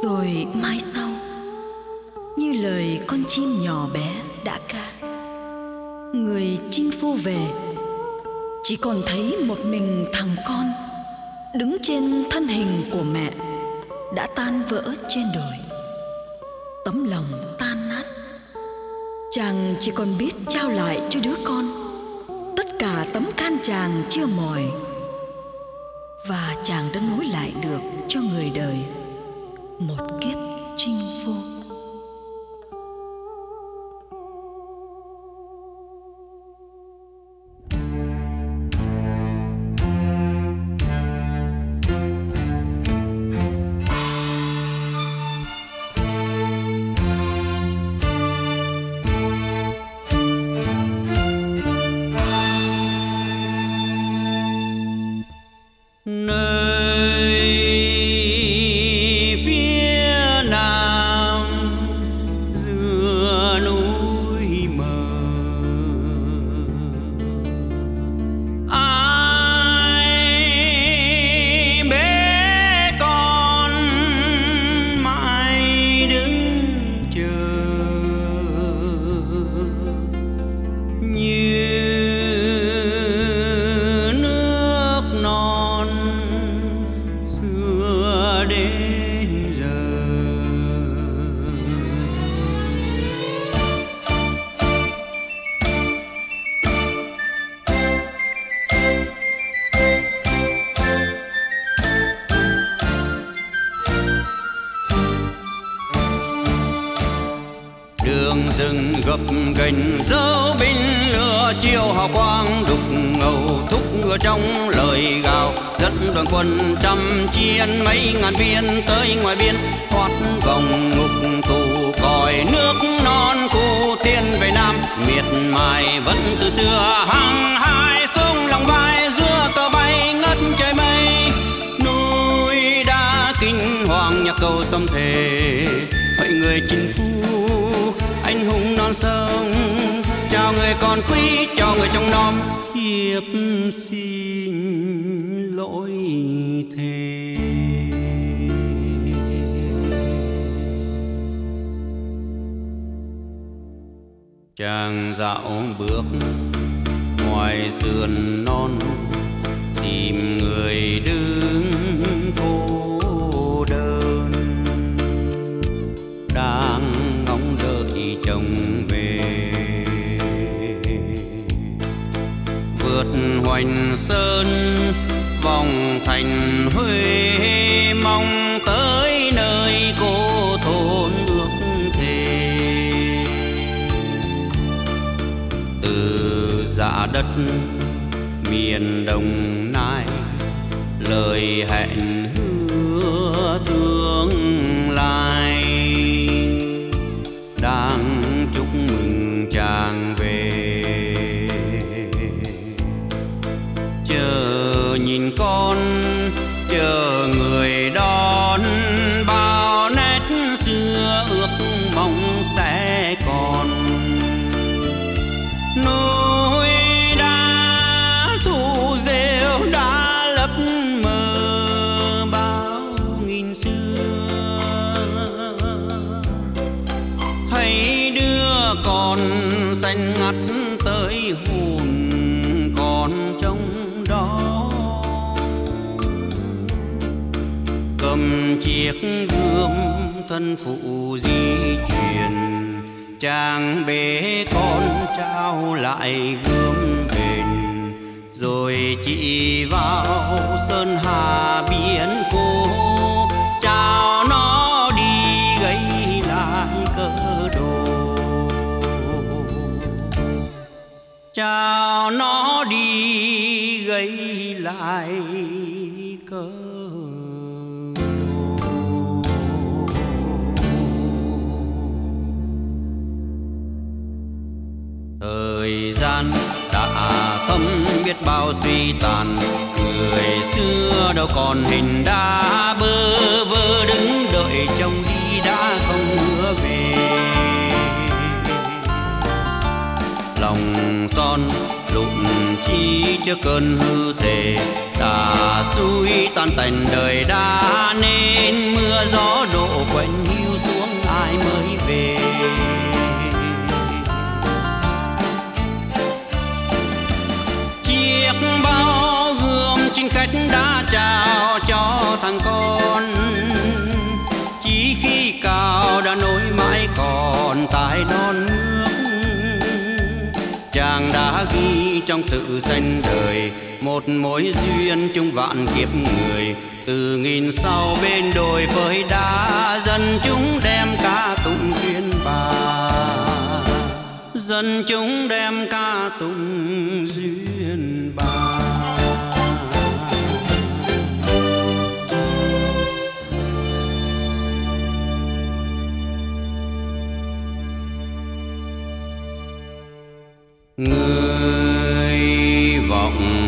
Rồi mai sau, như lời con chim nhỏ bé đã ca, người chinh phu về, chỉ còn thấy một mình thằng con đứng trên thân hình của mẹ đã tan vỡ trên đồi. Tấm lòng tan nát, chàng chỉ còn biết trao lại cho đứa con tất cả tấm can chàng chưa mỏi, và chàng đã nối lại được cho người đời một kiếp chinh phu. Đường rừng gập ghềnh dấu binh lửa chiều hào quang đục ngầu thúc ngựa trong lời gào, dẫn đoàn quân trăm chiến mấy ngàn viên tới ngoài biên thoát vòng ngục tù, còi nước non cụ tiên về Nam miệt mài vẫn từ xưa hăng hai sông lòng vai giữa cờ bay ngất trời mây. Núi đá kinh hoàng nhạc cầu xâm thề hỡi người chinh phu anh hùng non sông, chào người con quý, chào người trong non hiệp xin lỗi thề. Chàng dạo bước ngoài sườn non tìm người đứng cô đơn, đang ngóng đợi chồng về. Vượt hoành sơn vòng thành Huế, mong tới nơi cô thôn ước thề. Từ dạ đất miền Đồng Nai lời hẹn hứa tương lai, đang chúc mừng chàng về. Chờ nhìn con, chờ người đón, bao nét xưa ước mong sẽ còn. Núi đá thu rêu đã lấp mờ bao nghìn xưa, thấy đứa con xanh ngắt tới hồn còn trong đó. Cầm chiếc gươm thân phụ di truyền, chàng bế con trao lại gươm bền, rồi chỉ vào sơn hà biển cô, chào nó đi gây lại cớ đồ, chào nó đi gây lại cớ đồ. Thời gian đã thấm biết bao suy tàn, người xưa đâu còn hình đá bơ vơ đứng đợi chồng đi đã không hứa về. lòng son lụn chi chưa cơn hư thể đã xuôi tan tành đời đã nên mưa gió đổ quạnh hiu xuống ai mới về. Chiếc bao gươm chính khách đã trao cho thằng con, chỉ khi cao đã nối mãi còn tại non nước. Chàng đã ghi trong sự xanh đời một mối duyên chung vạn kiếp người. Từ nghìn sau bên đồi với đá dân chúng đem ca tụng duyên bà, dân chúng đem ca tụng duyên bà. Người vọng